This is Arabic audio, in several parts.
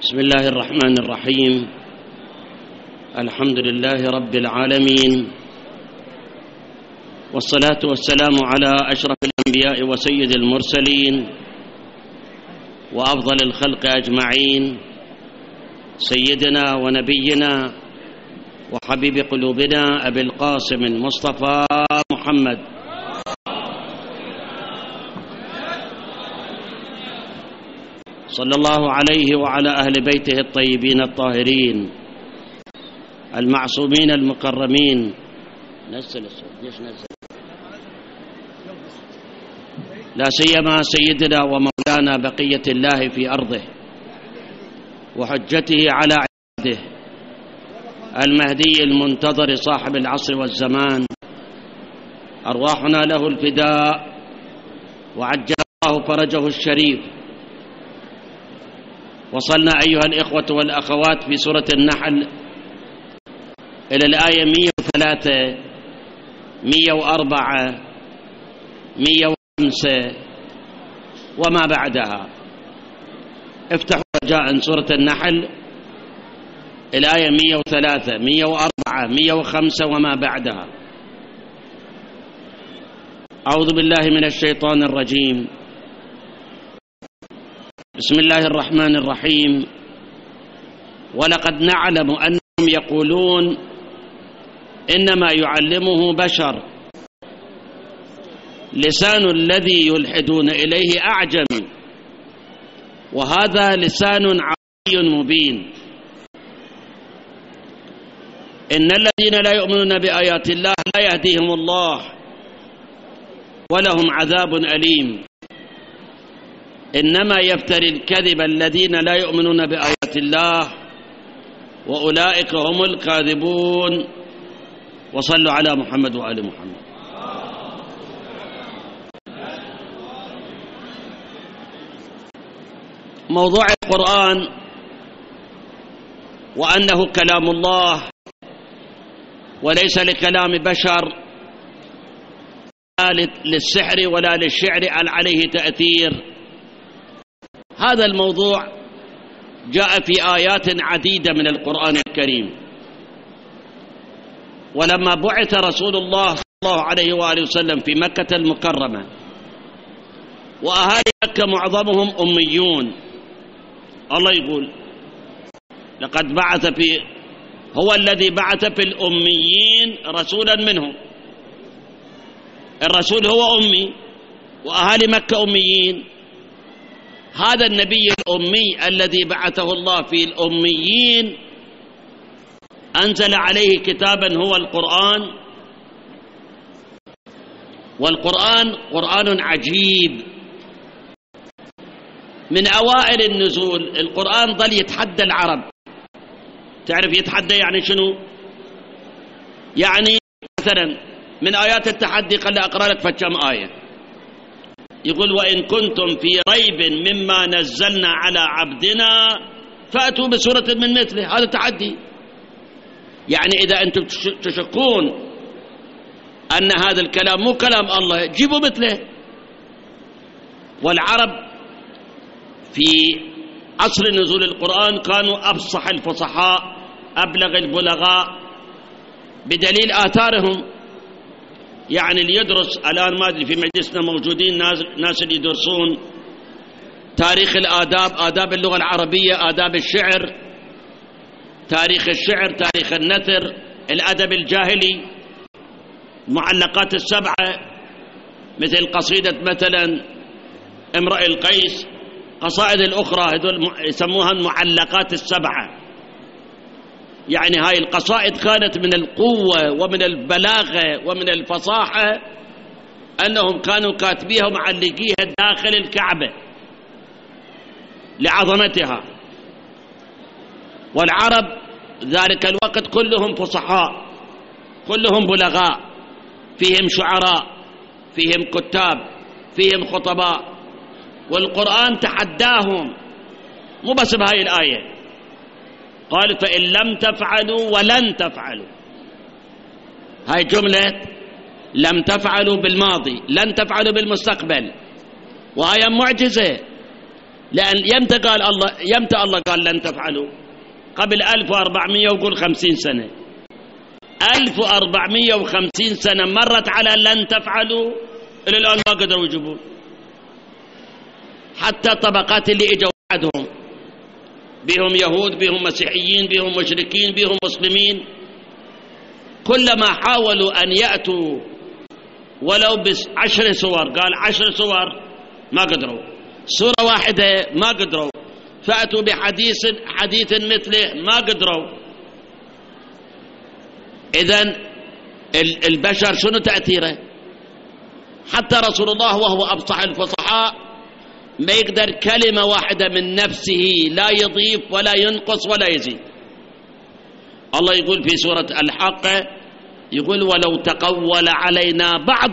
بسم الله الرحمن الرحيم. الحمد لله رب العالمين، والصلاة والسلام على أشرف الأنبياء وسيد المرسلين وأفضل الخلق أجمعين، سيدنا ونبينا وحبيب قلوبنا أبي القاسم المصطفى محمد صلى الله عليه وعلى أهل بيته الطيبين الطاهرين المعصومين المكرمين. نزل الصوت، ليش نزل؟ لا سيما سيدنا ومولانا بقية الله في أرضه وحجته على عباده المهدي المنتظر صاحب العصر والزمان، أرواحنا له الفداء وعجل الله فرجه الشريف. وصلنا أيها الإخوة والأخوات في سورة النحل إلى الآية 103 104 105 وما بعدها. افتحوا رجاء سورة النحل الآية 103 104 105 وما بعدها. أعوذ بالله من الشيطان الرجيم. بسم الله الرحمن الرحيم. ولقد نعلم أنهم يقولون إنما يعلمه بشر، لسان الذي يلحدون إليه أعجمي، وهذا لسان عربي مبين. إن الذين لا يؤمنون بآيات الله لا يهديهم الله ولهم عذاب أليم. إنما يفتري الكذب الذين لا يؤمنون بآيات الله وأولئك هم الكاذبون. وصلوا على محمد وآل محمد. موضوع القرآن وأنه كلام الله وليس لكلام بشر، لا للسحر ولا للشعر عليه تأثير. هذا الموضوع جاء في آيات عديدة من القرآن الكريم. ولما بعث رسول الله صلى الله عليه وآله وسلم في مكة المكرمة، وأهالي مكة معظمهم أميون، الله يقول لقد هو الذي بعث في الأميين رسولا منهم. الرسول هو أمي وأهالي مكة أميين. هذا النبي الأمي الذي بعثه الله في الأميين أنزل عليه كتابا هو القرآن. والقرآن قرآن عجيب. من أوائل النزول القرآن ظل يتحدى العرب. تعرف يتحدى يعني شنو؟ يعني مثلا من آيات التحدي، خلي أقرأ لك فكم آية. يقول: وإن كنتم في ريب مما نزلنا على عبدنا فأتوا بسورة من مثله. هذا تحدي. يعني إذا أنتم تشكون أن هذا الكلام مو كلام الله، جيبوا مثله. والعرب في عصر نزول القرآن كانوا أفصح الفصحاء أبلغ البلغاء بدليل آثارهم. يعني اللي يدرس الآن، ما أدري في مجلسنا موجودين ناس اللي يدرسون تاريخ الآداب، آداب اللغة العربية، آداب الشعر، تاريخ الشعر، تاريخ النثر، الأدب الجاهلي، المعلقات السبعة، مثل قصيدة مثلا امرئ القيس، قصائد الأخرى هذول يسموها المعلقات السبعة. يعني هاي القصائد كانت من القوة ومن البلاغة ومن الفصاحة، أنهم كانوا كاتبيها ومعلقيها داخل الكعبة لعظمتها. والعرب ذلك الوقت كلهم فصحاء، كلهم بلغاء، فيهم شعراء، فيهم كتاب، فيهم خطباء. والقرآن تحداهم، مو بس بهاي الآية، قال: فإن لم تفعلوا ولن تفعلوا. هاي جملة لم تفعلوا بالماضي، لن تفعلوا بالمستقبل، وهي معجزة. لأن يمتى الله قال لن تفعلوا؟ قبل 1400 وقول 50 سنة. 1450 سنة مرت على لن تفعلوا، إلى الآن ما قدروا يجيبون. حتى الطبقات اللي اجوا بعدهم، بهم يهود، بهم مسيحيين، بهم مشركين، بهم مسلمين، كلما حاولوا أن يأتوا ولو ب10 صور، قال 10 صور ما قدروا، سورة واحدة ما قدروا، فأتوا بحديث مثله ما قدروا. إذن البشر شنو تأثيره؟ حتى رسول الله وهو أفصح الفصحاء ما يقدر كلمة واحدة من نفسه لا يضيف ولا ينقص ولا يزيد. الله يقول في سورة الحق، يقول ولو تقول علينا بعض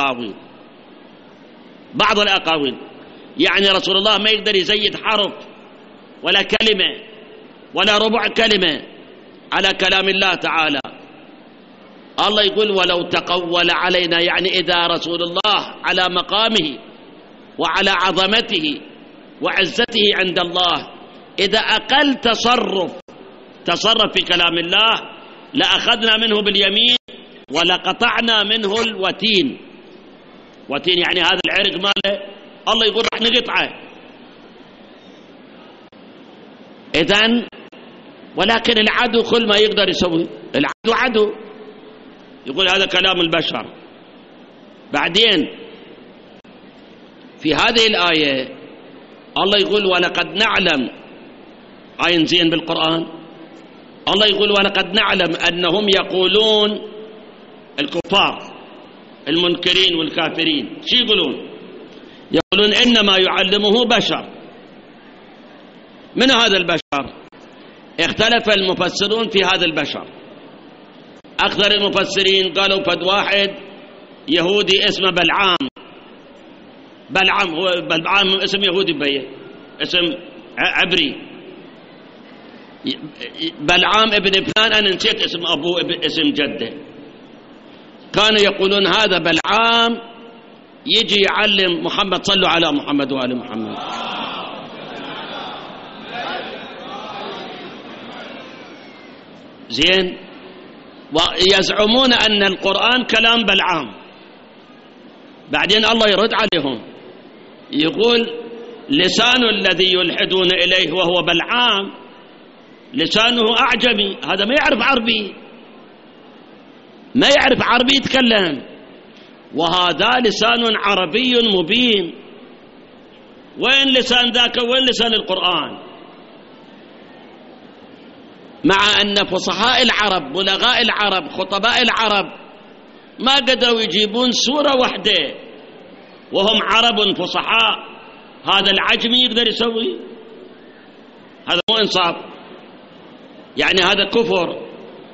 الأقاويل، يعني رسول الله ما يقدر يزيد حرف ولا كلمة ولا ربع كلمة على كلام الله تعالى. الله يقول ولو تقول علينا، يعني إذا رسول الله على مقامه وعلى عظمته وعزته عند الله إذا أقل تصرف في كلام الله لأخذنا منه باليمين ولقطعنا منه الوتين. وتين يعني هذا العرق ماله، الله يقول رح نقطعه. إذن ولكن العدو كل ما يقدر يسوي، العدو عدو، يقول هذا كلام البشر. بعدين في هذه الآية الله يقول ولقد نعلم، آية زين بالقرآن، الله يقول ولقد نعلم أنهم يقولون، الكفار المنكرين والكافرين شو يقولون إنما يعلمه بشر. من هذا البشر؟ اختلف المفسرون في هذا البشر. أكثر المفسرين قالوا فد واحد يهودي اسمه بلعام هو بلعام اسم يهودي بيه، اسم عبري، بلعام ابن فلان، أنا نسيت اسم أبوه اسم جده. كانوا يقولون هذا بلعام يجي يعلم محمد، صلوا على محمد وآل محمد. زين، ويزعمون أن القرآن كلام بلعام. بعدين الله يرد عليهم يقول لسان الذي يلحدون إليه وهو بلعام لسانه أعجمي، هذا ما يعرف عربي يتكلم، وهذا لسان عربي مبين. وين لسان ذاك وين لسان القرآن؟ مع أن فصحاء العرب، بلغاء العرب، خطباء العرب ما قدروا يجيبون سورة واحدة وهم عرب فصحاء، هذا العجمي يقدر يسوي؟ هذا مو إنصاف، يعني هذا كفر.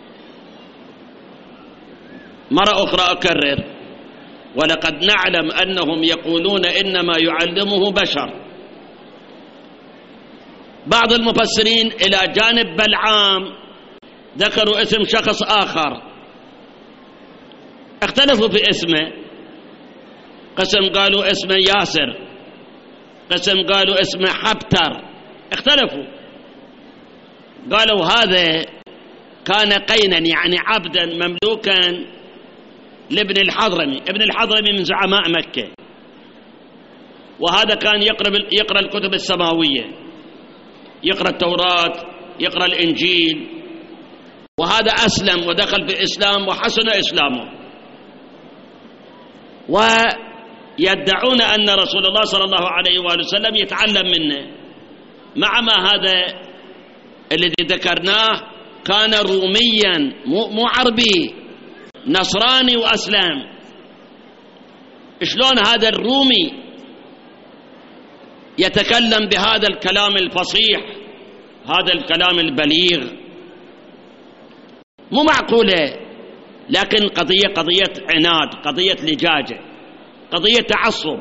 مرة أخرى أكرر، ولقد نعلم أنهم يقولون إنما يعلمه بشر. بعض المفسرين إلى جانب بلعام ذكروا اسم شخص آخر، اختلفوا في اسمه، قسم قالوا اسمه ياسر، قسم قالوا اسمه حبتر، اختلفوا. قالوا هذا كان قينا يعني عبدا مملوكا لابن الحضرمي، ابن الحضرمي من زعماء مكة، وهذا كان يقرأ الكتب السماوية، يقرأ التوراة، يقرأ الإنجيل، وهذا أسلم ودخل في الإسلام وحسن إسلامه. ويدعون أن رسول الله صلى الله عليه وآله وسلم يتعلم منه، مع ما هذا الذي ذكرناه كان روميا مو عربي، نصراني وأسلم. شلون هذا الرومي يتكلم بهذا الكلام الفصيح، هذا الكلام البليغ؟ مو معقولة. لكن قضية عناد، قضية لجاجة، قضية تعصب.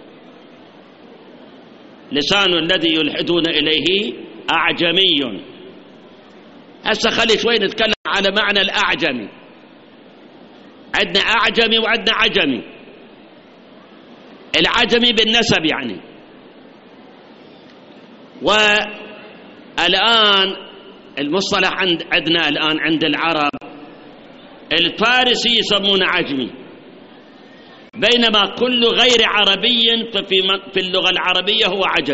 لسان الذي يلحدون إليه أعجمي. هسه خلي شوي نتكلم على معنى الأعجمي. عندنا أعجمي وعندنا عجمي. العجمي بالنسب يعني والآن المصطلح عندنا الآن عند العرب الفارسي يسمونه عجمي، بينما كل غير عربي في اللغة العربية هو عجمي.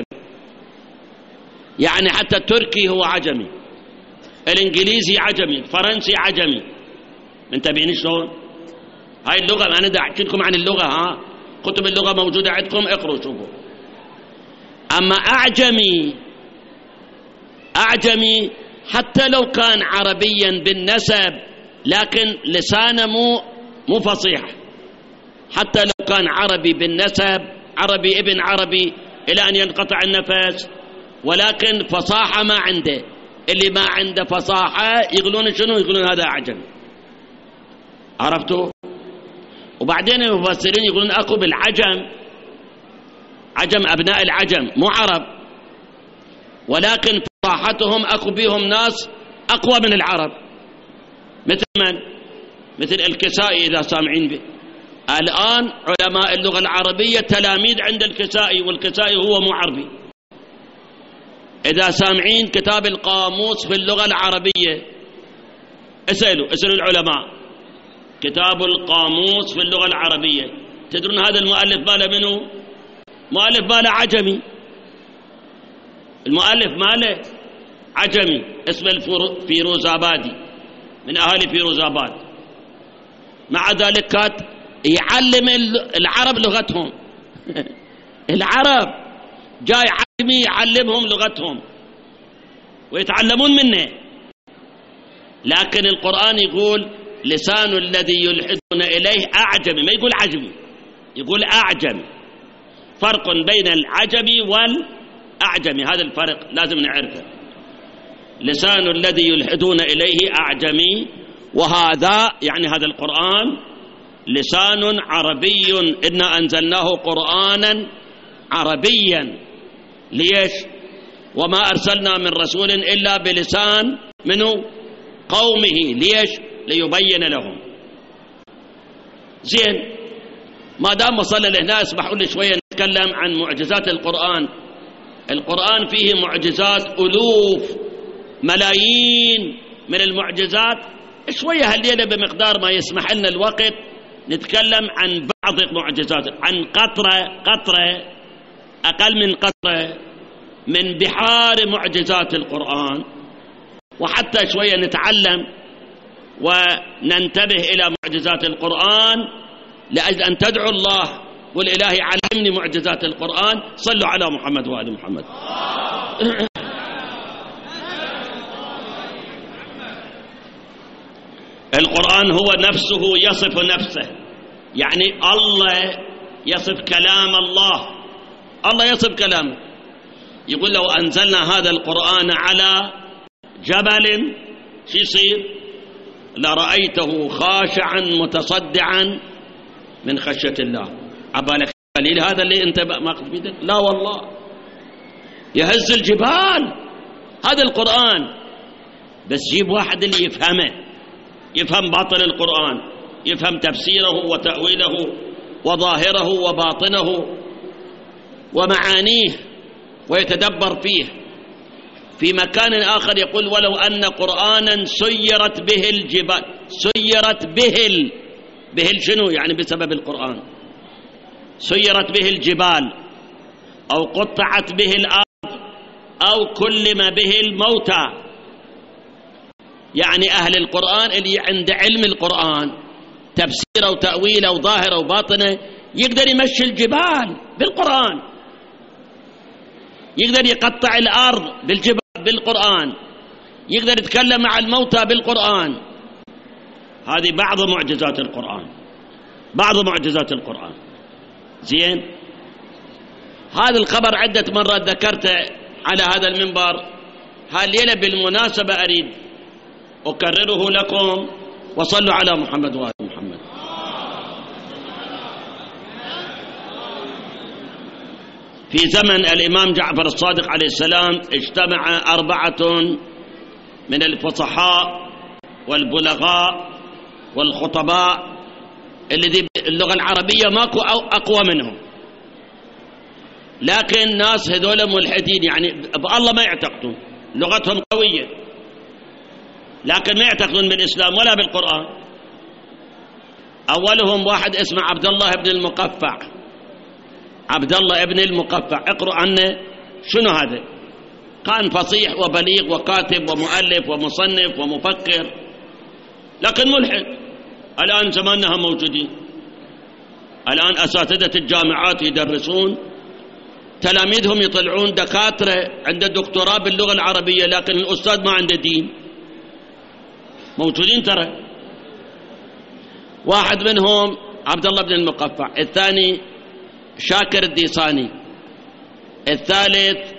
يعني حتى التركي هو عجمي، الإنجليزي عجمي، الفرنسي عجمي. منتبهين شلون؟ هاي اللغة، أنا دا أحكي لكم عن اللغة، ها كتب اللغة موجودة عندكم، اقروا شوفوا. أما أعجمي حتى لو كان عربيا بالنسب لكن لسانه مو فصيح، حتى لو كان عربي بالنسب، عربي ابن عربي إلى أن ينقطع النفس، ولكن فصاحة ما عنده. اللي ما عنده فصاحة يقولون شنو؟ يقولون هذا أعجمي. عرفتوا؟ وبعدين المفسرين يقولون أكو بالعجم، عجم أبناء العجم مو عرب، ولكن فصاحتهم أكو بيهم ناس أقوى من العرب. مثل من؟ مثل الكسائي إذا سامعين به. الآن علماء اللغة العربية تلاميذ عند الكسائي، والكسائي هو مو عربي. إذا سامعين كتاب القاموس في اللغة العربية اسألوا العلماء، كتاب القاموس في اللغة العربية، تدرون هذا المؤلف ماله منه؟ مؤلف ماله عجمي، المؤلف ماله عجمي، اسمه الفيروزابادي، من أهالي فيروزاباد. مع ذلك كات يعلم العرب لغتهم. العرب جاي عجمي يعلمهم لغتهم ويتعلمون منه. لكن القرآن يقول لسان الذي يلحدون إليه أعجمي، ما يقول عجمي، يقول أعجمي. فرق بين العجمي والأعجمي، هذا الفرق لازم نعرفه. لسان الذي يلحدون إليه أعجمي، وهذا يعني هذا القرآن لسان عربي، إنا أنزلناه قرآنا عربيا. ليش؟ وما أرسلنا من رسول إلا بلسان منه قومه. ليش؟ ليبين لهم. زين، ما دام وصلنا لهنا اسمحوا لي شوية نتكلم عن معجزات القرآن. القرآن فيه معجزات ألوف ملايين من المعجزات. شوية هالليلة بمقدار ما يسمح لنا الوقت نتكلم عن بعض المعجزات، عن قطرة أقل من قطرة من بحار معجزات القرآن، وحتى شوية نتعلم وننتبه إلى معجزات القرآن لأجل أن تدعو الله والإلهي علمني معجزات القرآن. صلوا على محمد وآل محمد. القرآن هو نفسه يصف نفسه، يعني الله يصف كلام الله يصف كلامه. يقول لو أنزلنا هذا القرآن على جبل شو يصير؟ لرأيته خاشعا متصدعا من خشية الله. عبالك قليل هذا اللي انت ماخذ بيدك؟ لا والله، يهز الجبال هذا القرآن. بس جيب واحد اللي يفهمه، يفهم باطن القرآن، يفهم تفسيره وتأويله وظاهره وباطنه ومعانيه ويتدبر فيه. في مكان آخر يقول ولو أن قرآنا سيرت به الجبال. سيرت به شنو؟ يعني بسبب القرآن. سيرت به الجبال أو قطعت به الأرض أو كلم به الموتى. يعني أهل القرآن اللي عند علم القرآن تفسيره وتأويله وظاهره وباطنه يقدر يمشي الجبال بالقرآن، يقدر يقطع الأرض بالجبال بالقرآن، يقدر يتكلم مع الموتى بالقرآن. هذه بعض معجزات القرآن، بعض معجزات القرآن. زين، هذا الخبر عدة مرات ذكرته على هذا المنبر. هالليلة بالمناسبة أريد أكرره لكم. وصلوا على محمد وآل محمد. في زمن الإمام جعفر الصادق عليه السلام اجتمع 4 من الفصحاء والبلغاء والخطباء الذي اللغة العربية ماكو أقوى منهم. لكن ناس هذول ملحدين، يعني بالله ما يعتقدون، لغتهم قوية لكن ما يعتقدون بالإسلام ولا بالقرآن. أولهم واحد اسمه عبد الله بن المقفع. عبد الله بن المقفع، اقرأوا عنه شنو هذا. كان فصيح وبليغ وكاتب ومؤلف ومصنف ومفكر، لكن ملحد. الآن زمانها موجودين، الآن أساتذة الجامعات يدرسون، تلاميذهم يطلعون دكاترة عنده دكتوراه باللغة العربية، لكن الأستاذ ما عنده دين. موجودين ترى. واحد منهم عبد الله بن المقفع، الثاني شاكر الديصاني، الثالث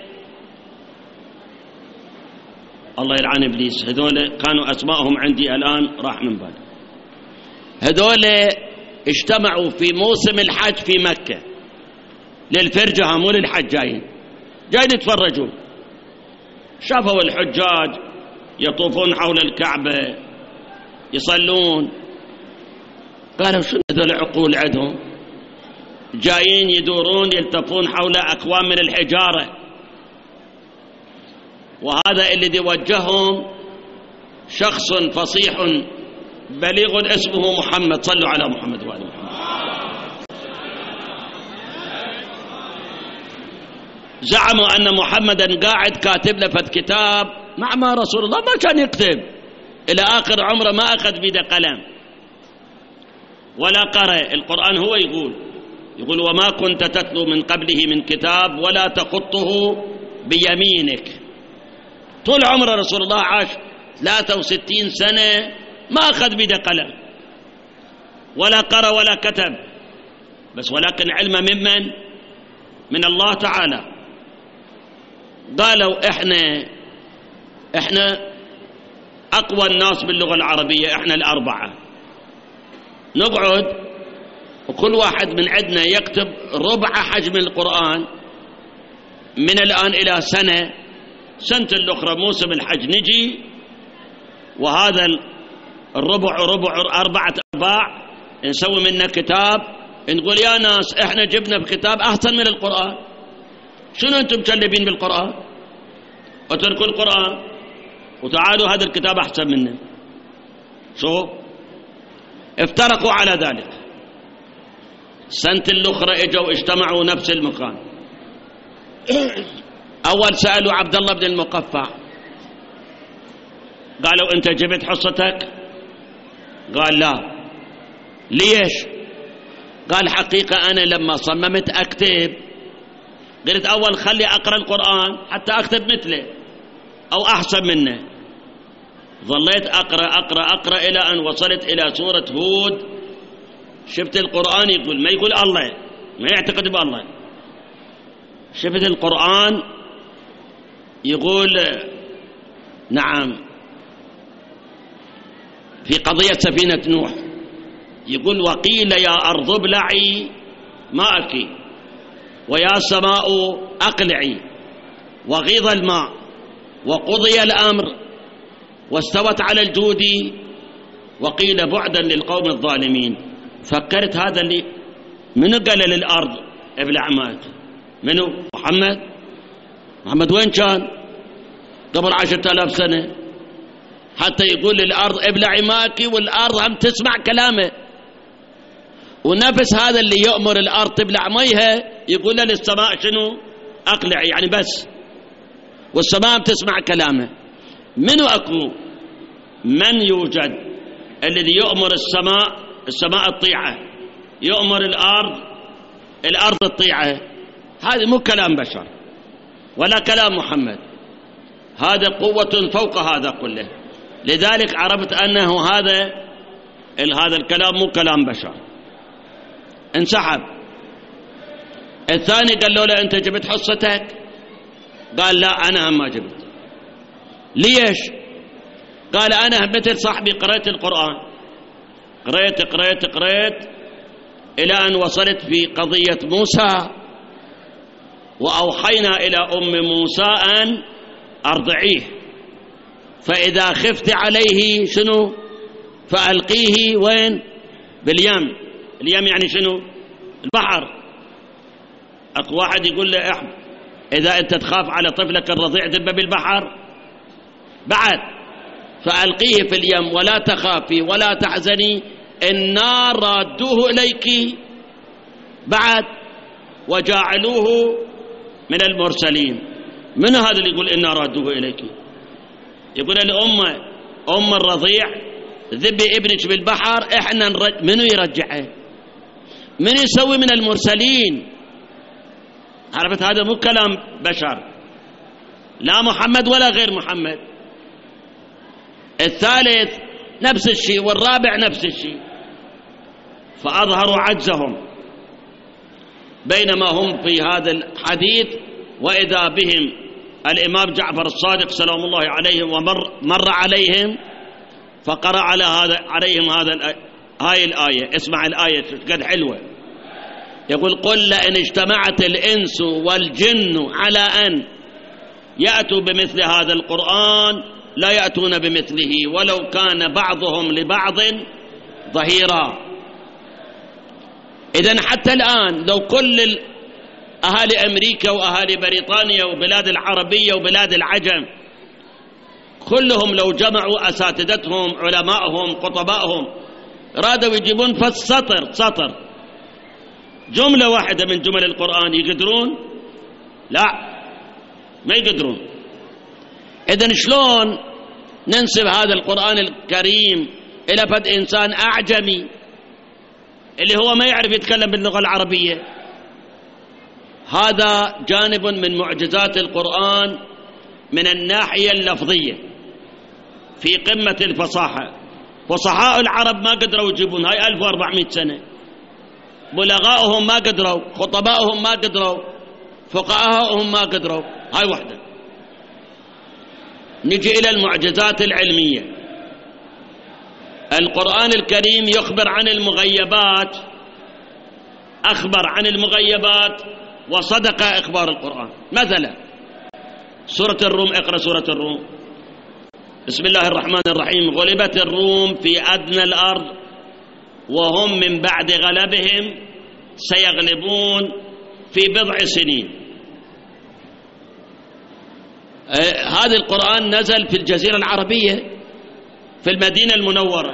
الله يلعن إبليس، هذول كانوا أسمائهم عندي الآن راح من بالي. هذول اجتمعوا في موسم الحج في مكة للفرجة، مو للحج، جايين يتفرجون. شافوا الحجاج يطوفون حول الكعبة يصلون، قالوا شنو هذول عقول عندهم، جايين يدورون يلتفون حول أكوام من الحجارة، وهذا الذي وجههم شخص فصيح بليغ اسمه محمد. صلوا على محمد وآل محمد. زعموا أن محمدا قاعد كاتب لفت كتاب، مع ما رسول الله ما كان يكتب، إلى آخر عمره ما أخذ بيده قلم ولا قرأ القرآن. هو يقول وما كنت تتلو من قبله من كتاب ولا تخطه بيمينك. طول عمر رسول الله عاش 63 سنة ما أخذ بيده قلم ولا قرأ ولا كتب، بس ولكن علم ممن؟ من الله تعالى. قالوا احنا أقوى الناس باللغة العربية، احنا الأربعة نقعد وكل واحد من عندنا يكتب ربع حجم القرآن من الآن إلى سنة الأخرى موسم الحج نجي، وهذا الربع 4 أرباع نسوي منه كتاب، نقول يا ناس احنا جبنا بكتاب أحسن من القرآن، شنو أنتم مكلبين بالقرآن وتركوا القرآن وتعالوا هذا الكتاب أحسن منه. شوف افترقوا على ذلك. سنة الأخرى اجوا اجتمعوا نفس المكان. أول سألوا عبد الله بن المقفع، قالوا أنت جبت حصتك؟ قال لا. ليش؟ قال حقيقة أنا لما صممت أكتب قلت أول خلي أقرأ القرآن حتى أكتب مثله أو أحسن منه. ظليت أقرأ إلى أن وصلت إلى سورة هود، شفت القرآن ما يقول الله، ما يعتقد بالله. شفت القرآن يقول نعم في قضية سفينة نوح، يقول وقيل يا أرض ابلعي ماءك ويا سماء أقلعي وغيض الماء وقضي الأمر واستوت على الجود وقيل بعدا للقوم الظالمين. فكرت هذا اللي منو قال للأرض ابلع ماءك؟ منو؟ محمد وين كان قبل 10,000 سنة حتى يقول للأرض ابلعي ماءك والأرض هم تسمع كلامه؟ ونفس هذا اللي يأمر الأرض تبلع ميها يقول للسماء شنو؟ أقلعي، يعني بس، والسماء تسمع كلامه. منو أكو من يوجد الذي يأمر السماء الطيعة، يأمر الأرض الطيعة؟ هذا مو كلام بشر ولا كلام محمد، هذا قوة فوق هذا كله. لذلك عرفت أنه هذا الكلام مو كلام بشر. انسحب. الثاني قال له أنت جبت حصتك؟ قال لا أنا ما جبت. ليش؟ قال أنا مثل صاحبي قرأت القرآن، قرأت إلى أن وصلت في قضية موسى، وأوحينا إلى أم موسى أن أرضعيه، فإذا خفت عليه شنو؟ فألقيه وين؟ باليم. اليم يعني شنو؟ البحر. اكو واحد يقول له اذا انت تخاف على طفلك الرضيع دبه بالبحر بعد، فألقيه في اليم ولا تخافي ولا تحزني النار رادوه إليك بعد وجعلوه من المرسلين. من هذا اللي يقول إنا رادوه إليك؟ يقول الأمة أم الرضيع ذبي ابنك بالبحر، إحنا منو يرجعه؟ من يسوي من المرسلين؟ عرفت؟ هذا مو كلام بشر، لا محمد ولا غير محمد. الثالث نفس الشيء، والرابع نفس الشيء. فأظهروا عجزهم بينما هم في هذا الحديث، وإذا بهم الإمام جعفر الصادق سلام الله عليه ومر عليهم فقرأ عليهم هاي الآية. اسمع الآية قد حلوة. يقول قل لئن اجتمعت الإنس والجن على أن يأتوا بمثل هذا القرآن لا يأتون بمثله ولو كان بعضهم لبعض ظهيرا. إذن حتى الآن لو كل أهالي أمريكا وأهالي بريطانيا وبلاد العربية وبلاد العجم كلهم لو جمعوا أساتذتهم علماءهم خطبائهم رادوا يجيبون سطر جملة واحدة من جمل القرآن يقدرون؟ لا، ما يقدرون. إذن شلون ننسب هذا القرآن الكريم إلى فد إنسان أعجمي اللي هو ما يعرف يتكلم باللغة العربية؟ هذا جانب من معجزات القرآن من الناحية اللفظية في قمة الفصاحة. فصحاء العرب ما قدروا يجيبون، هاي 1400 سنة بلغاؤهم ما قدروا، خطبائهم ما قدروا، فقهاؤهم ما قدروا. هاي وحدة. نجي إلى المعجزات العلمية. القرآن الكريم يخبر عن المغيبات، أخبر عن المغيبات وصدق إخبار القرآن. مثلا سورة الروم، اقرأ سورة الروم. بسم الله الرحمن الرحيم. غلبت الروم في أدنى الأرض وهم من بعد غلبهم سيغلبون في بضع سنين. هذا القرآن نزل في الجزيرة العربية في المدينة المنورة،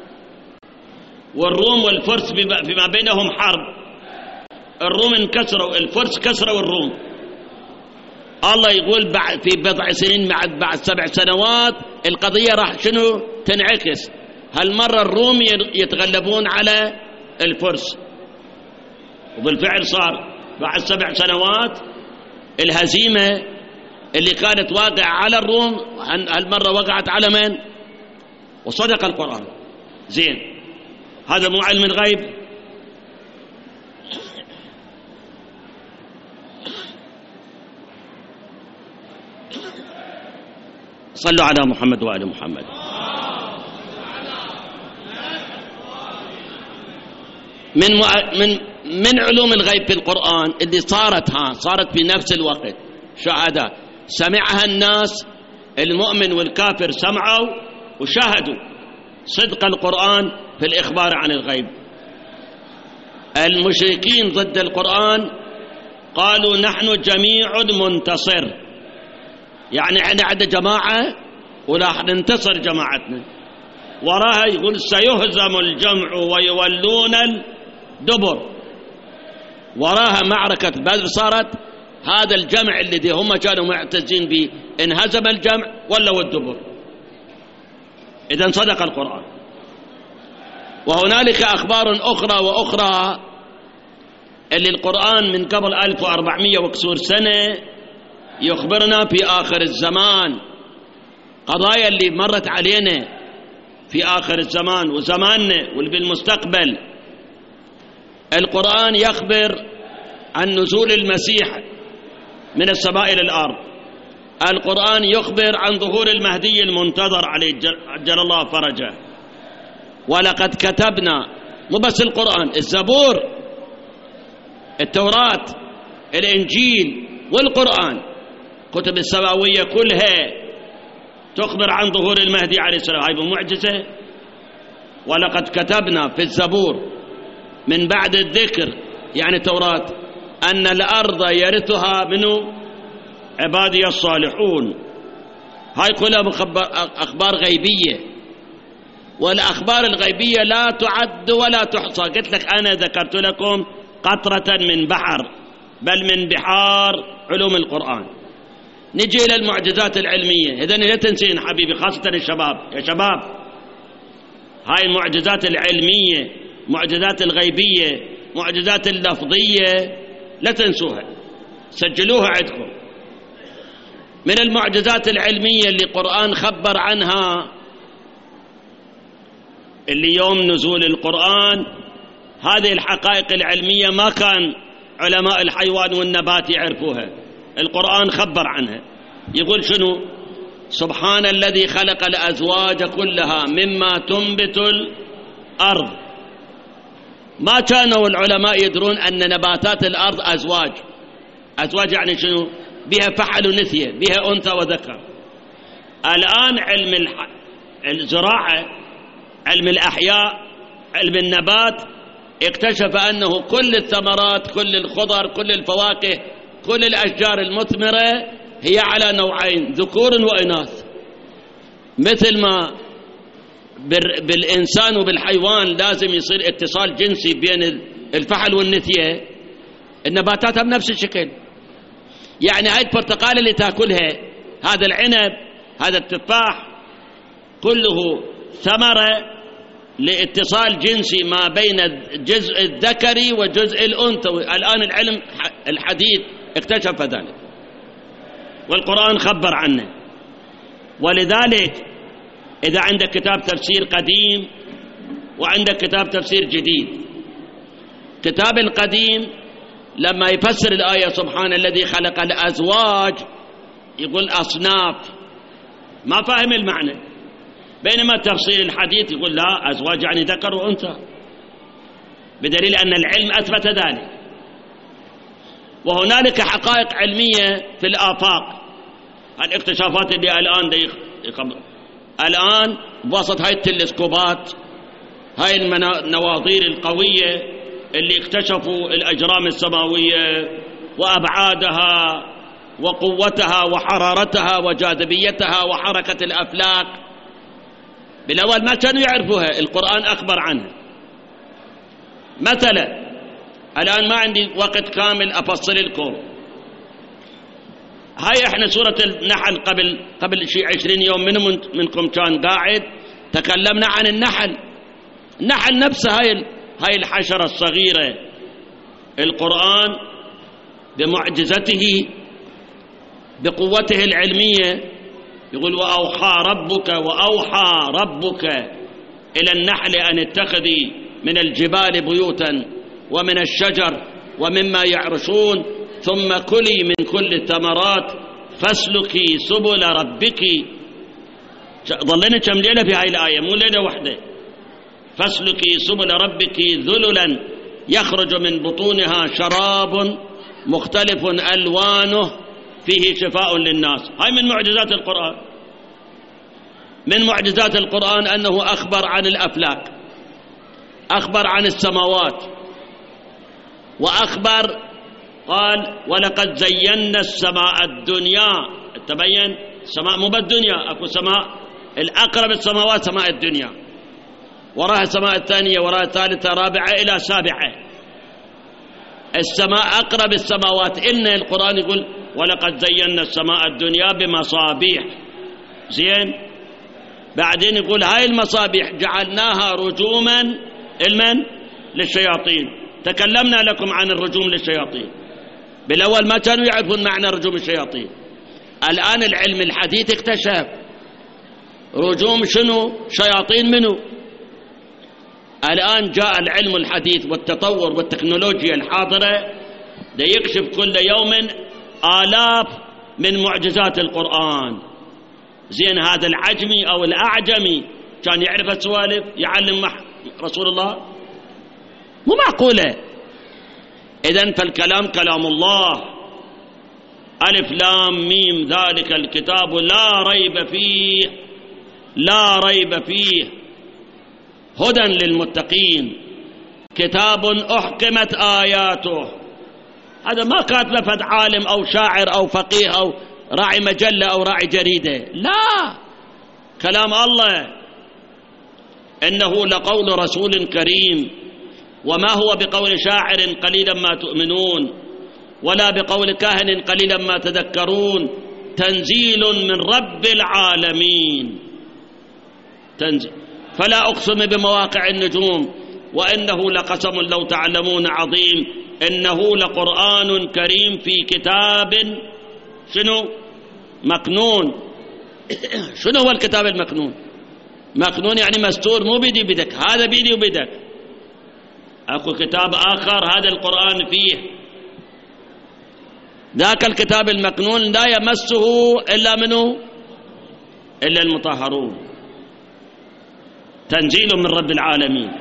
والروم والفرس فيما بينهم حرب. الروم انكسروا، الفرس كسروا الروم. الله يقول في بضع سنين بعد 7 سنوات القضية راح شنو تنعكس. هالمرة الروم يتغلبون على الفرس، وبالفعل صار بعد 7 سنوات الهزيمة اللي كانت واقعة على الروم هالمرة وقعت على من؟ وصدق القرآن. زين، هذا مو علم الغيب؟ صلوا على محمد وآل محمد. من علوم الغيب في القرآن اللي صارت في نفس الوقت شهادات سمعها الناس، المؤمن والكافر سمعوا وشاهدوا صدق القرآن في الإخبار عن الغيب. المشركين ضد القرآن قالوا نحن جميع منتصر، يعني احنا عندنا جماعة وراح ننتصر جماعتنا. وراها يقول سيهزم الجمع ويولون الدبر. وراها معركة بدر صارت، هذا الجمع الذي هم كانوا معتزين به انهزم الجمع ولوا الدبر. إذن صدق القرآن. وهنالك أخبار أخرى اللي القرآن من قبل 1400 وكسور سنة يخبرنا في آخر الزمان قضايا اللي مرت علينا في آخر الزمان وزماننا واللي بالمستقبل. القرآن يخبر عن نزول المسيح من السماء إلى الأرض. القرآن يخبر عن ظهور المهدي المنتظر عليه عجل الله فرجه. ولقد كتبنا، مو بس القرآن، الزبور، التوراة، الإنجيل والقرآن، كتب السماوية كلها تخبر عن ظهور المهدي عليه السلام. هاي بمعجزة. ولقد كتبنا في الزبور من بعد الذكر يعني التوراة أن الأرض يرثها منه عبادي الصالحون. هاي كلها أخبار غيبية، والأخبار الغيبية لا تعد ولا تحصى. قلت لك أنا ذكرت لكم قطرة من بحر، بل من بحار علوم القرآن. نجي إلى المعجزات العلمية. إذن لا تنسين حبيبي، خاصة الشباب، يا شباب هاي المعجزات العلمية، معجزات الغيبية، معجزات اللفظية لا تنسوها، سجلوها عندكم. من المعجزات العلمية اللي القرآن خبر عنها اللي يوم نزول القرآن، هذه الحقائق العلمية ما كان علماء الحيوان والنبات يعرفوها، القرآن خبر عنها. يقول شنو؟ سبحان الذي خلق الأزواج كلها مما تنبت الأرض. ما كانوا العلماء يدرون أن نباتات الأرض أزواج. أزواج يعني شنو؟ بها فحل ونثية، بها أنثى وذكر. الآن علم الزراعة، علم الأحياء، علم النبات اكتشف أنه كل الثمرات، كل الخضر، كل الفواكه، كل الأشجار المثمرة هي على نوعين، ذكور وإناث. مثل ما بالإنسان وبالحيوان لازم يصير اتصال جنسي بين الفحل والنثية، النباتات بنفس الشكل. يعني هاي البرتقال اللي تأكلها، هذا العنب، هذا التفاح، كله ثمرة لاتصال جنسي ما بين الجزء الذكري وجزء الأنثوي. الآن العلم الحديث اكتشف ذلك، والقرآن خبر عنه. ولذلك إذا عندك كتاب تفسير قديم وعندك كتاب تفسير جديد، كتاب القديم لما يفسر الآية سبحان الذي خلق الأزواج يقول أصناف، ما فاهم المعنى. بينما التفسير الحديث يقول لا، أزواج يعني ذكر وأنثى، بدليل أن العلم أثبت ذلك. وهنالك حقائق علمية في الآفاق، الاكتشافات اللي الآن بواسطة هاي التلسكوبات، هاي النواظير القوية اللي اكتشفوا الأجرام السماوية وأبعادها وقوتها وحرارتها وجاذبيتها وحركة الأفلاك. بالأول ما كانوا يعرفوها، القرآن أخبر عنها. مثلا الآن ما عندي وقت كامل أفصل لكم، هاي احنا سورة النحل قبل شيء 20 يوم منكم كان قاعد تكلمنا عن النحل نفسه، هاي الحشرة الصغيرة. القرآن بمعجزته بقوته العلمية يقول وأوحى ربك إلى النحل أن اتخذي من الجبال بيوتا ومن الشجر ومما يعرشون ثم كلي من كل الثمرات فاسلكي سبل ربك. ظلنا كم ليلة في هاي الآية، مو ليلة واحدة. فاسلكي سبل ربك ذللا يخرج من بطونها شراب مختلف ألوانه فيه شفاء للناس. هاي من معجزات القرآن. من معجزات القرآن أنه أخبر عن الأفلاك، أخبر عن السماوات، وأخبر قال ولقد زينا السماء الدنيا. تبين السماء مو بالدنيا، أكو سماء الأقرب السماوات سماء الدنيا، وراها السماء الثانية، وراها الثالثة، رابعة إلى سابعة. السماء أقرب السماوات. إن القرآن يقول ولقد زينا السماء الدنيا بمصابيح. زين، بعدين يقول هاي المصابيح جعلناها رجوما للشياطين. تكلمنا لكم عن الرجوم للشياطين. بالأول ما كانوا يعرفون معنى رجوم الشياطين. الآن العلم الحديث اكتشف رجوم شنو، شياطين منه. الآن جاء العلم الحديث والتطور والتكنولوجيا الحاضرة ليكشف كل يوم آلاف من معجزات القرآن. زين، هذا العجمي أو الأعجمي كان يعرف السوالف يعلم رسول الله؟ مو معقولة. إذن فالكلام كلام الله. ألف لام ميم ذلك الكتاب لا ريب فيه هدى للمتقين كتاب أحكمت آياته هذا ما كاتبه فد عالم أو شاعر أو فقيه أو راعي مجلة أو راعي جريدة، لا، كلام الله. إنه لقول رسول كريم وما هو بقول شاعر قليلا ما تؤمنون ولا بقول كاهن قليلا ما تذكرون، تنزيل من رب العالمين. تنزيل. فلا أقسم بمواقع النجوم وإنه لقسم لو تعلمون عظيم، إنه لقرآن كريم في كتاب شنو؟ مكنون. شنو هو الكتاب المكنون؟ مكنون يعني مستور، مو بيدي وبيدك، هذا بيدي وبيدك. أكو كتاب آخر هذا القرآن فيه، ذاك الكتاب المكنون لا يمسه إلا منه إلا المطهرون. تنزيل من رب العالمين.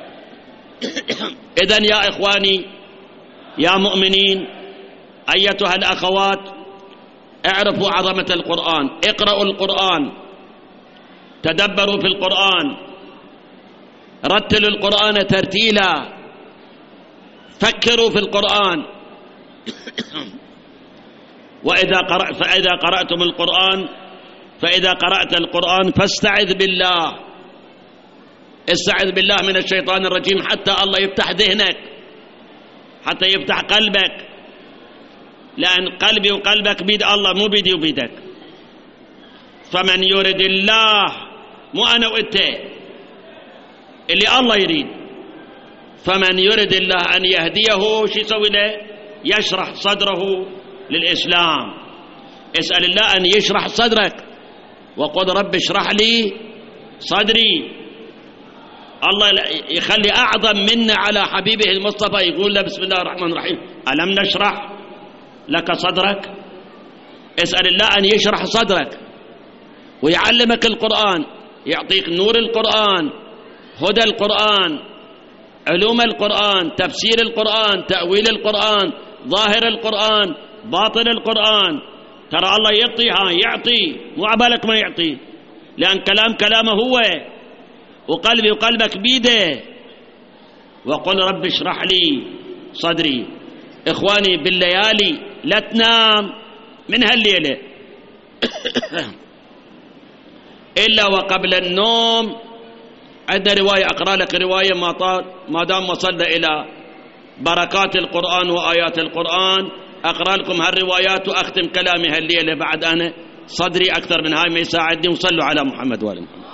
إذن يا إخواني يا مؤمنين أيتها الأخوات، اعرفوا عظمة القرآن، اقرأوا القرآن، تدبروا في القرآن، رتلوا القرآن ترتيلا، فكروا في القرآن. فإذا قرأت القرآن فاستعذ بالله، استعذ بالله من الشيطان الرجيم حتى الله يفتح ذهنك، حتى يفتح قلبك، لأن قلبي وقلبك بيد الله مو بيدي وبيدك. فمن يرد الله، مو أنا وإنت، اللي الله يريد. فمن يرد الله أن يهديه شو يسوي له؟ يشرح صدره للإسلام. اسأل الله أن يشرح صدرك، وقل رب اشرح لي صدري. الله يخلي أعظم منا على حبيبه المصطفى، يقول له بسم الله الرحمن الرحيم ألم نشرح لك صدرك. اسأل الله أن يشرح صدرك ويعلمك القرآن، يعطيك نور القرآن، هدى القرآن، علوم القرآن، تفسير القرآن، تأويل القرآن، ظاهر القرآن، باطن القرآن. ترى الله يعطي، مو عبالك ما يعطي، لأن كلامه هو، وقلبي وقلبك بيده. وقل رب اشرح لي صدري. إخواني بالليالي لا تنام من هالليلة إلا وقبل النوم عندنا رواية، أقرأ لك رواية ما دام وصلنا إلى بركات القرآن وآيات القرآن، أقرأ لكم هالروايات وأختم كلامي هالليلة. بعد أنا صدري أكثر من هاي ما يساعدني. وصلوا على محمد وآل محمد.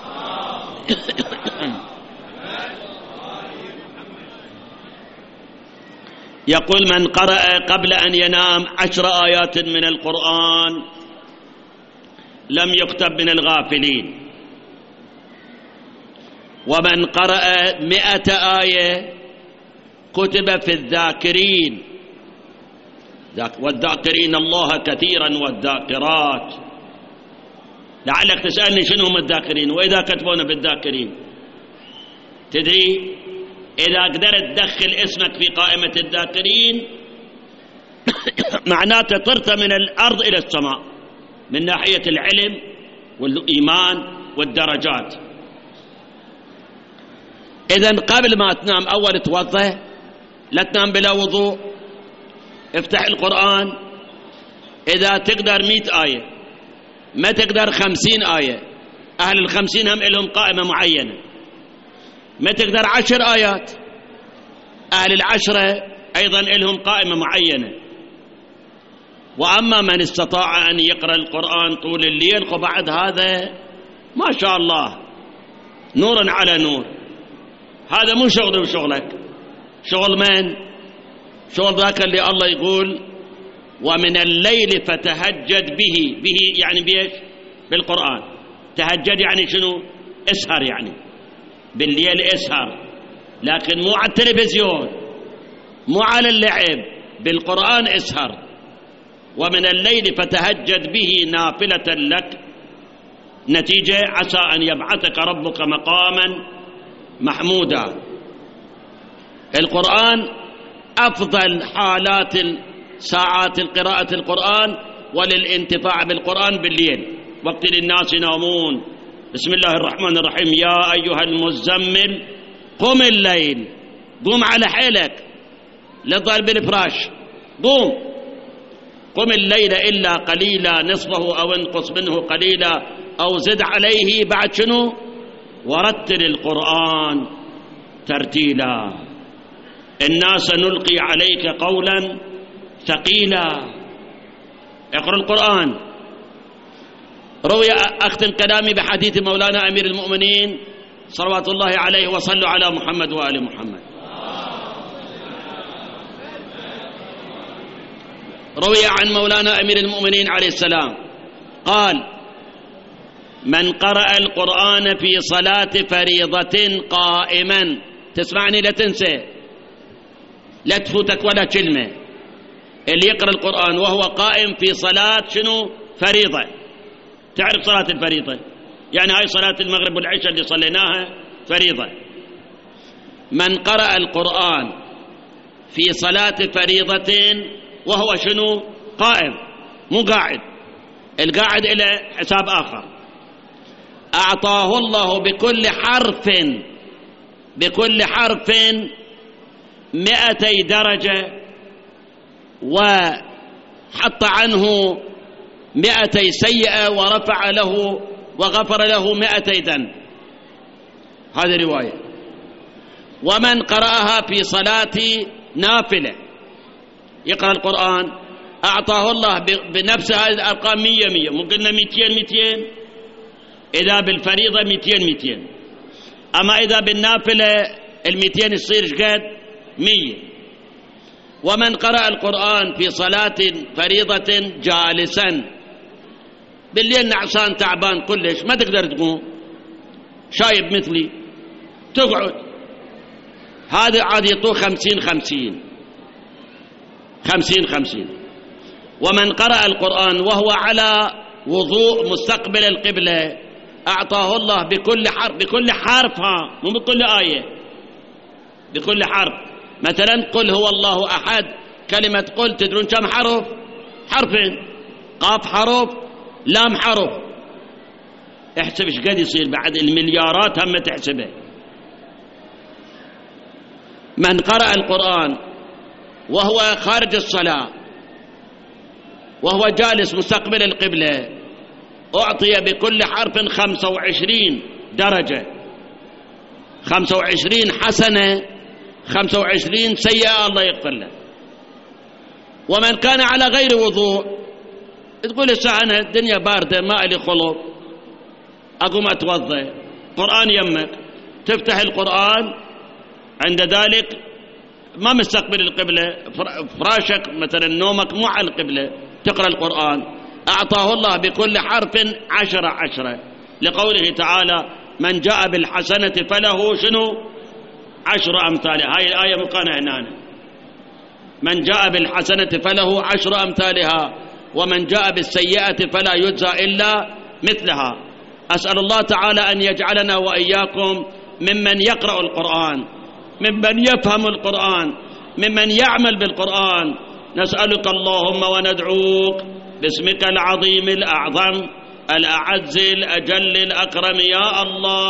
يقول من قرأ قبل أن ينام 10 آيات من القرآن لم يكتب من الغافلين، ومن قرأ 100 آية كتب في الذاكرين، والذاكرين الله كثيرا والذاكرات. لعلك تسألني شنو هم الذاكرين وإذا كتبونا بالذاكرين. تدري إذا قدرت تدخل اسمك في قائمة الذاكرين معناته طرت من الأرض إلى السماء من ناحية العلم والإيمان والدرجات. إذن قبل ما تنام أول توضأ، لا تنام بلا وضوء، افتح القرآن. إذا تقدر 100 آية، ما تقدر 50 آية، أهل 50 هم لهم قائمة معينة. ما تقدر 10 آيات، أهل 10 أيضا لهم قائمة معينة. وأما من استطاع أن يقرأ القرآن طول الليل، وبعد هذا ما شاء الله نور على نور. هذا مو شغلي وشغلك، شغل من؟ شغل ذاك اللي الله يقول ومن الليل فتهجد به يعني بيش؟ بالقرآن. تهجد يعني شنو؟ اسهر، يعني بالليل اسهر، لكن مو على التلفزيون، مو على اللعب، بالقرآن اسهر. ومن الليل فتهجد به نافلة لك، نتيجة عسى أن يبعثك ربك مقاما محمودا. القرآن أفضل حالات ساعات قراءة القرآن وللانتفاع بالقرآن بالليل، وقت الناس ينامون. بسم الله الرحمن الرحيم يا أيها المزمل قم الليل، قم على حيلك، لا تضل بالفراش، قم الليل إلا قليلا نصفه أو انقص منه قليلا أو زد عليه بعد شنو؟ ورتل القرآن ترتيلا إنا سنلقي عليك قولا ثقيلا. اقرأ القرآن. روي، أختم كلامي بحديث مولانا أمير المؤمنين صلوات الله عليه، وصلوا على محمد وآل محمد. روي عن مولانا أمير المؤمنين عليه السلام قال: من قرأ القرآن في صلاة فريضة قائما، تسمعني لا تنسى، لا تفوتك ولا كلمة، اللي يقرأ القرآن وهو قائم في صلاة شنو؟ فريضة. تعرف صلاة الفريضة؟ يعني هاي صلاة المغرب والعشاء اللي صليناها فريضة. من قرأ القرآن في صلاة فريضة وهو شنو؟ قائم، مو قاعد، القاعد إلى حساب آخر. أعطاه الله بكل حرف 200 درجة، وحط عنه 200 سيئة، ورفع له وغفر له 200 ذنب. هذه رواية. ومن قرأها في صلاة نافلة، يقرأ القرآن، أعطاه الله بنفس هذه الأرقام 100 مو قلنا 200 إذا بالفريضة 200 أما إذا بالنافلة 200 يصير شقد 100. ومن قرأ القرآن في صلاة فريضة جالسا، بالليل نعسان تعبان كلش ما تقدر تقوم، شايب مثلي تقعد، هذا عاد يطوه 50. ومن قرأ القرآن وهو على وضوء مستقبل القبلة، أعطاه الله بكل حرف، مو بكل آية، بكل حرف. مثلا قل هو الله أحد، كلمة قل تدرون كم حرف؟ حرفين، قاف حرف، لام حرف. احسب ايش قد يصير بعد المليارات هم تحسبه. من قرأ القرآن وهو خارج الصلاة وهو جالس مستقبل القبلة، أعطي بكل حرف 25 درجة، 25 حسنة، 25 سيئة الله يغفر له. ومن كان على غير وضوء، تقول الساعة أنا الدنيا باردة ما لي خلق أقوم أتوضأ، قرآن يمك، تفتح القرآن، عند ذلك ما مستقبل القبلة، فراشك مثلا نومك مو على القبلة، تقرأ القرآن، أعطاه الله بكل حرف 10، لقوله تعالى: من جاء بالحسنة فله شنو؟ 10 أمثالها. هاي الآية مقانة هنا، من جاء بالحسنة فله 10 أمثالها، ومن جاء بالسيئة فلا يجزى إلا مثلها. أسأل الله تعالى أن يجعلنا وإياكم ممن يقرأ القرآن، ممن يفهم القرآن، ممن يعمل بالقرآن. نسألك اللهم وندعوك باسمك العظيم الأعظم الأعز الأجل الأكرم يا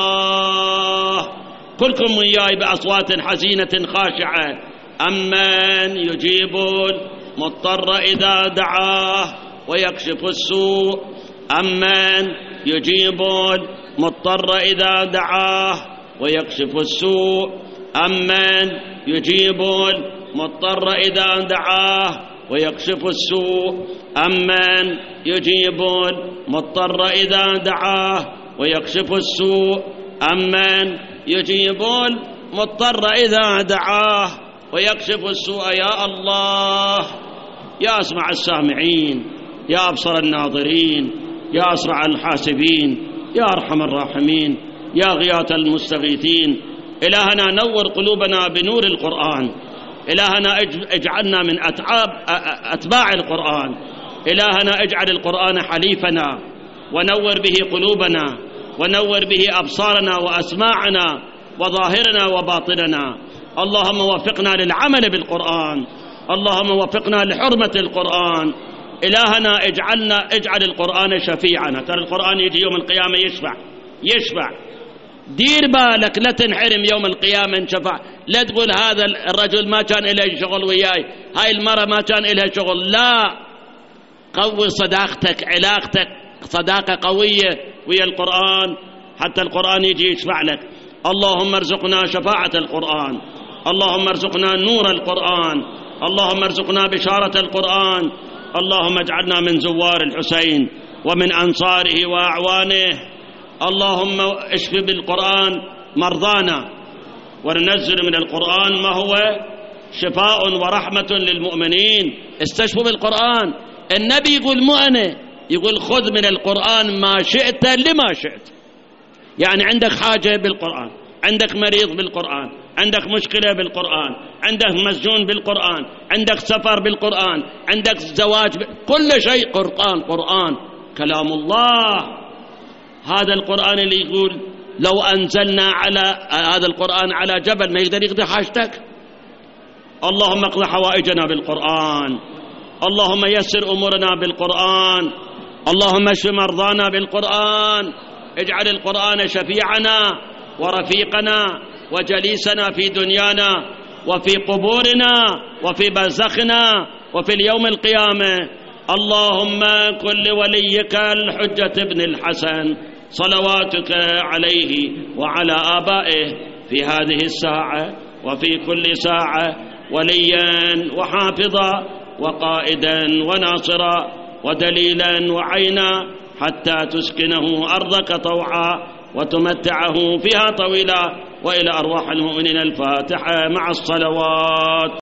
الله، كلكم وياي بأصوات حزينة خاشعة: أمن يجيب المضطر إذا دعاه ويكشف السوء، أمن يجيب المضطر إذا دعاه ويكشف السوء، أمن يجيب المضطر إذا دعاه ويكشف السوء، أمن يجيب المضطر إذا دعاه ويكشف السوء، أمن يجيب المضطر إذا دعاه ويكشف السوء. يا الله، يا أسمع السامعين، يا أبصر الناظرين، يا أسرع الحاسبين، يا أرحم الراحمين، يا غياث المستغيثين. إلهنا نور قلوبنا بنور القرآن، إلهنا اجعلنا من أتباع القرآن، إلهنا اجعل القرآن حليفنا، ونور به قلوبنا، ونور به أبصارنا وأسماعنا وظاهرنا وباطننا. اللهم وفقنا للعمل بالقرآن، اللهم وفقنا لحرمة القرآن. إلهنا اجعل القرآن شفيعنا. ترى القرآن يجي يوم القيامة يشفع دير بالك لا تنحرم يوم القيامة إن شفع. لا تقول هذا الرجل ما كان إله شغل وياي، هاي المرة ما كان إله شغل. لا، قوي صداقتك، علاقتك صداقة قوية ويا القرآن حتى القرآن يجي يشفع لك. اللهم ارزقنا شفاعة القرآن، اللهم ارزقنا نور القرآن، اللهم ارزقنا بشارة القرآن، اللهم اجعلنا من زوار الحسين ومن أنصاره وأعوانه. اللهم اشف بالقرآن مرضانا، وننزل من القرآن ما هو شفاء ورحمة للمؤمنين. استشفوا بالقرآن. النبي يقول مو أنا، يقول خذ من القرآن ما شئت لما شئت. يعني عندك حاجة بالقرآن، عندك مريض بالقرآن، عندك مشكلة بالقرآن، عندك مسجون بالقرآن، عندك سفر بالقرآن، عندك زواج كل شيء قرآن. قرآن كلام الله. هذا القرآن اللي يقول لو أنزلنا على هذا القرآن على جبل ما يقدر يقضي حاجتك. اللهم اقض حوائجنا بالقرآن، اللهم يسر أمورنا بالقرآن، اللهم اشف مرضانا بالقرآن. اجعل القرآن شفيعنا ورفيقنا وجليسنا في دنيانا وفي قبورنا وفي برزخنا وفي اليوم القيامة. اللهم كن لوليك الحجة ابن الحسن صلواتك عليه وعلى آبائه في هذه الساعة وفي كل ساعة وليا وحافظا وقائدا وناصرا ودليلا وعينا، حتى تسكنه أرضك طوعا وتمتعه فيها طويلا. وإلى أرواح المؤمنين الفاتحة مع الصلوات.